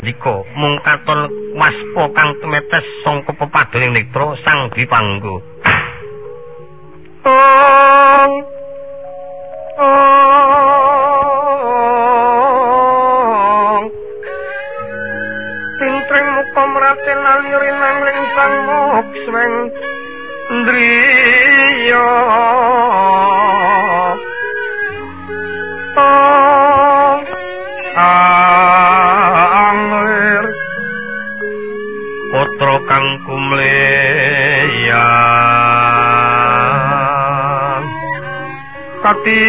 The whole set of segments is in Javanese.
Jika mung katon waspa kang tumetes sangka pepadoning netra sang dipanggo. Tintring muka meraten alirin nangling sang moksweng ndriya. Angler putra kang kumleyan kati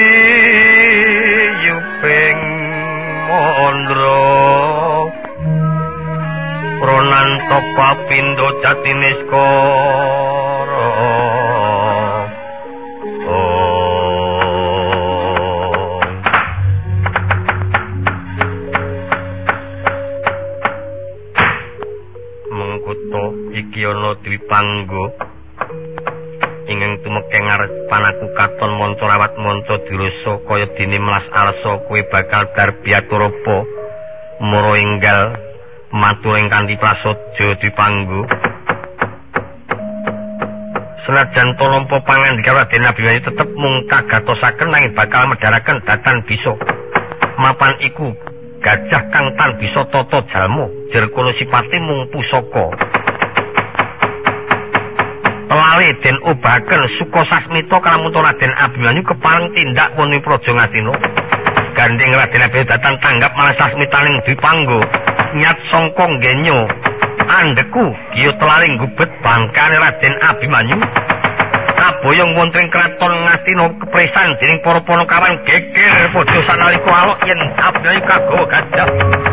yuping mondro prananta papindo jatiniskara. Iki ana Dwipangga ingkang tumeka ngarepan aku katon manca rawat manca dirasa kaya dene melas arsa kowe bakal darbiaturapa mara enggal matur ing kanthi prasaja Dwipangga. Senajan to nampa pangandika Raden Abimanyu tetep mung kagatosaken nanging bakal medharaken datan bisa mapan iku gajah kang tan bisa tata jalma jer kono sipate mung pusaka. Lawe den obahaken Sukasasmita kalamunta Raden Abimanyu kepareng tindak wonten Praja Ngastina. Gandeng Raden Abimanyu datan tanggap marang sasmitaning Dwipangga nyat sangka nggenyo andeku kiyo telaling gubet bangkane Raden Abimanyu kaboyong wonten kraton Ngastina kepresan dening para Panakawan geger padha sanalika alok yen Abimanyu kagawa gajah.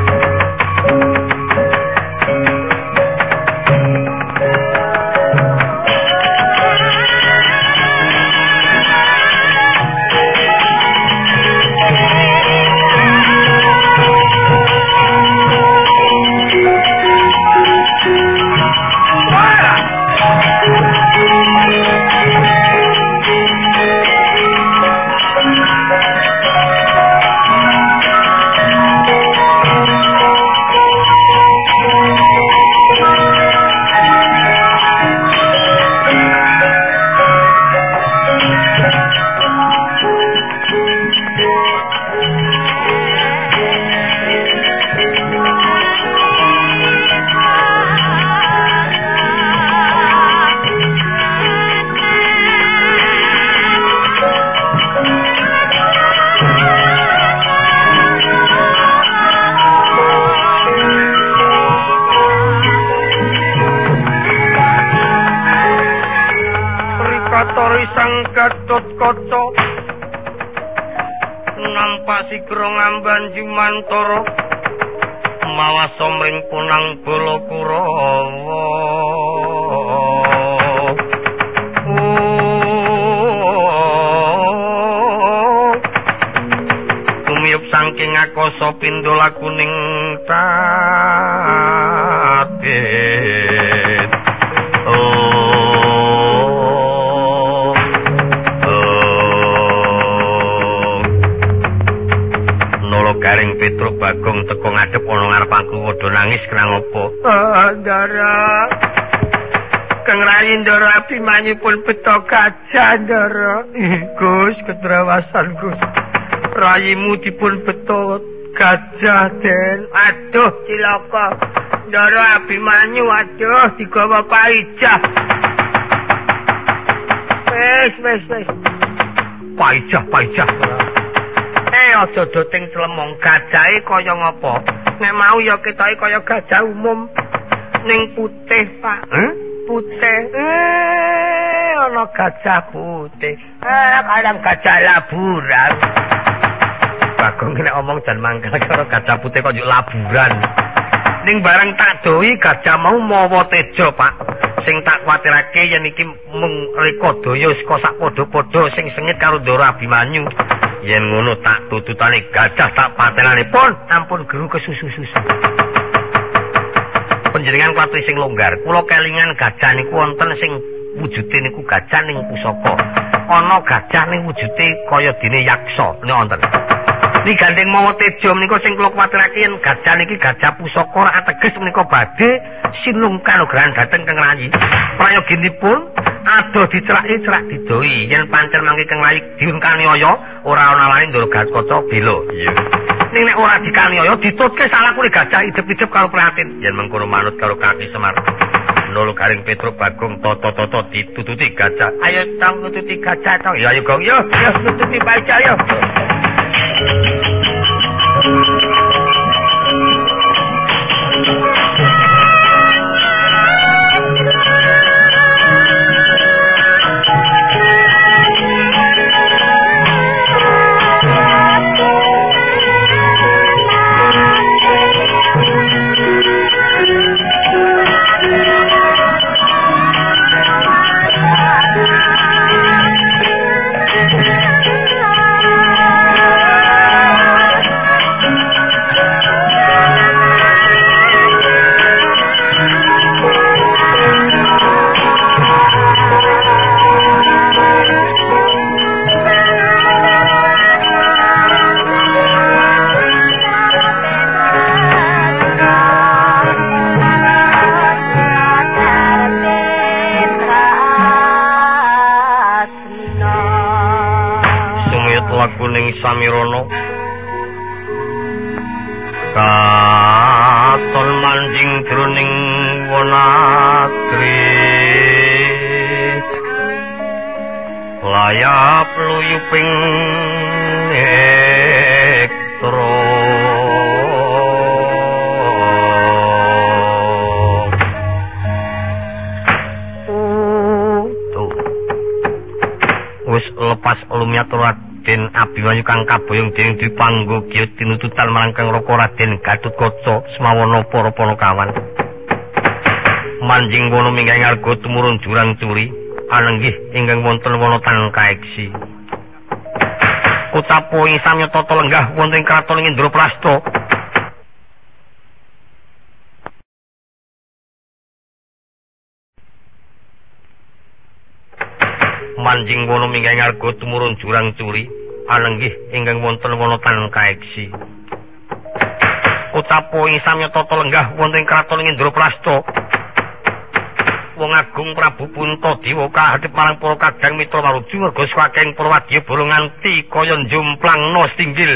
Gatotkaca nampa sigra ngambanju mantara mawas somring punang Balakurawa. Tumiyup saking akasa pindha lakuning tatet. Garing Petruk Bagong teko ngadep ana ngarep aku padha nangis kenang apa? Ndara. Kang Rai Ndara Abimanyu pun beto gajah Ndara. Gus ketrawasan Gus. Rayimu dipun beto gajah Den. Aduh cilaka. Ndara Abimanyu aduh digawa Paijah. Wes. Paijah. Aja doting clemong gajahe kaya ngapa? Nek mau ya ketoke kaya gajah umum ning putih, Pak. Putih. Ana gajah putih. Kadang gajah laburan. Bagong nek omong jan mangkel karo gajah putih kok yo laburan. Ning bareng tak doi gajah mau mawa teja, Pak. Sing tak kuwatirake yen iki mung reka daya saka sak padha-padha sing sengit karo Ndara Abimanyu. Yen ngono tak tututane gajah tak patenane pun ampun geru kesusu-susu. Panjenengan kuwi sing longgar. Kula kelingan gajah niku wonten sing wujude niku gajah ning pusaka. Ana gajah ning wujude kaya dene yaksa. Nek wonten. Ni gandeng mawa tejo menika sing kula kuwatirake yen gajah niki gajah pusaka ora ateges menika badhe sinung kanugrahan dhateng Kang Rayi. Prayoginipun adoh dicerak-cerak didoi yen pancen mangke Kang Rayi diunkaniaya ora ana lani ndoro Gatkaca bela. Iya. Ning nek ora dikaniaya ditutke salakune gajah idep-idep karo prihatin. Yen mengkono manut karo Kaki Semar. Nolo Garing Petruk Bagong toto-toto ditututi gajah. Ayo tong nututi gajah tong. Ya ayo Gong yo. Ya nututi baca yo. Samirana katon manjing jroning wanagri layap luyuping nektro wis lepas lumiat Den Abimanyu kang kaboyong dening dipanggo kiyo tinututan marang Kang Raka Raden Gatotkaca semawana para Panakawan. Manjing wana minggah ngarga tumurun jurang turi anenggih ingkang wonten wana tan kaeksi. Kutapo ing samya tata lenggah wonten kraton Indraprasta. Manjing wana minggah ngarga tumurun jurang turi anenggih ingkang wonten wana tan kaeksi. Utapo ing samya tata lenggah wonten kraton Indraprasta. Wong Agung Prabu Puntadewa kahadhep marang para kadang mitra maruju merga saking para wadya bala nganti kaya njumplangna singgil.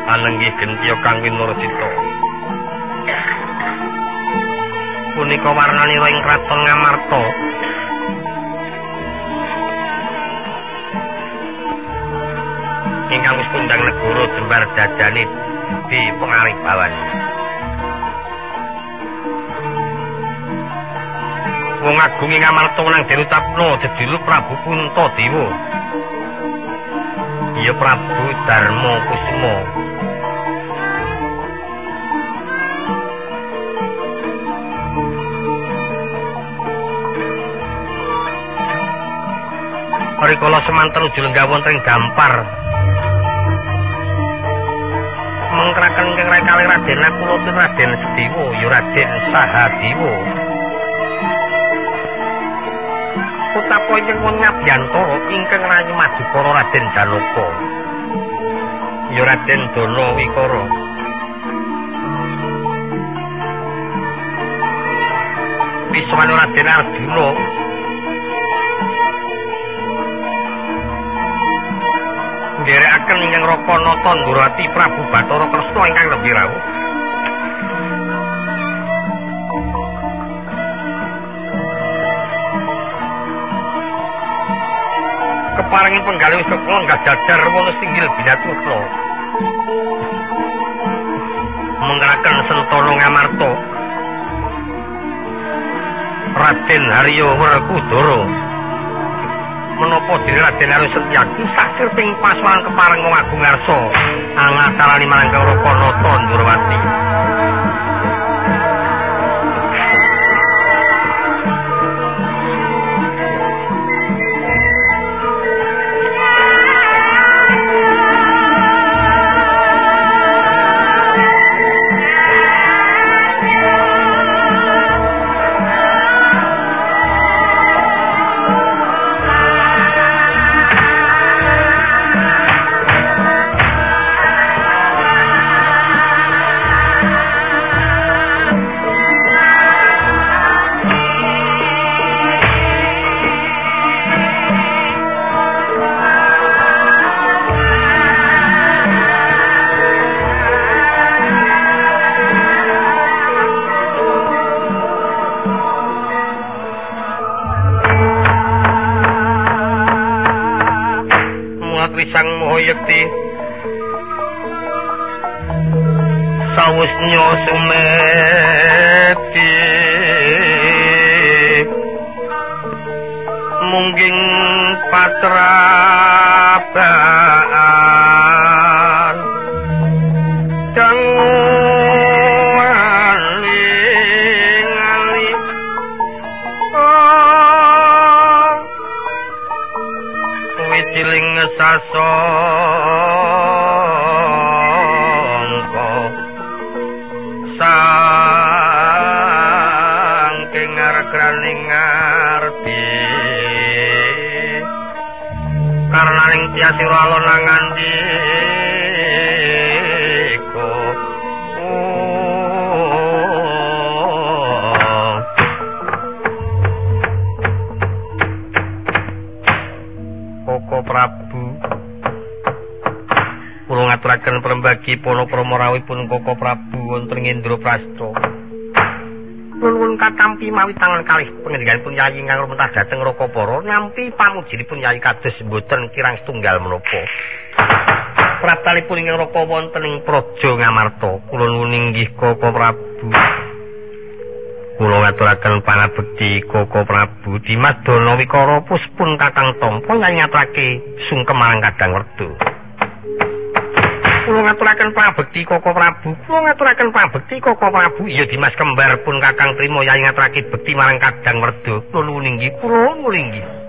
Anenggih genti Kang Winurasita. Punika warnanira ing kraton Ngamarta. Ingkang wis kondang negara jembar dadane di pengaribawan. Wong agung ing Ngamarta nang dirucapno jejuluk Prabu Puntadewa. Ya Prabu Darma Kusuma. Rikala semanten ujul lenggah wonten ing Dampar. Mengkraken ingkang kalih Raden Nakula Raden Sedewa ya Raden Sahadewa. Utapa ingkang wong Ngabyantara ingkang rayi Madukara Raden Janaka. Ya Raden Danawikara. Wiswana Raden Arjuna. Nderekaken ingkang Rakanata Ndurati Prabu Bathara Kresna ingkang lebih rawuh. Keparenging penggalih sekula gadadar wolu singgil Binatutna. Menggeraken Sentana Ngamarta. Raden Harya Werkudara. Menapa diri Raden Harya Setyaki saksir ping paswan kepareng wong agung ngarsa angasalani marang Rakanata Ndrawati. Sang Mahayekti sawusnya sumeti mungging patrabaan dangali wijiling sasongko saking ngarep-ngarep ngarpi karena ning tiasira alon ngandika Koko Prabu kula ngaturaken prembagi Panakrama rawuhipun Koko Prabu wonten Indraprastha. Nuwun katampi mawi tangan kalih panjenenganipun Yayi ingkang rumentah dhateng Rakapara nampi pamujinipun Yayi kados mboten kirang setunggal menapa. Praptanipun ingkang Raka wonten ing Praja Ngamarta. Kula nuwun inggih Koko Prabu. Kula ngaturaken pangabekti Koko Prabu Dimas Danawikara puspun Kakang Tampa Yayi ngaturake sungkem marang Kadang Werda. Kula ngaturaken pangabekti Koko Prabu. Kula ngaturaken pangabekti Koko Prabu. Iya Dimas kembar pun Kakang Trima Yayi ngaturake bekti marang Kadang Werda. Kula nuwun inggih, kula nuwun inggih.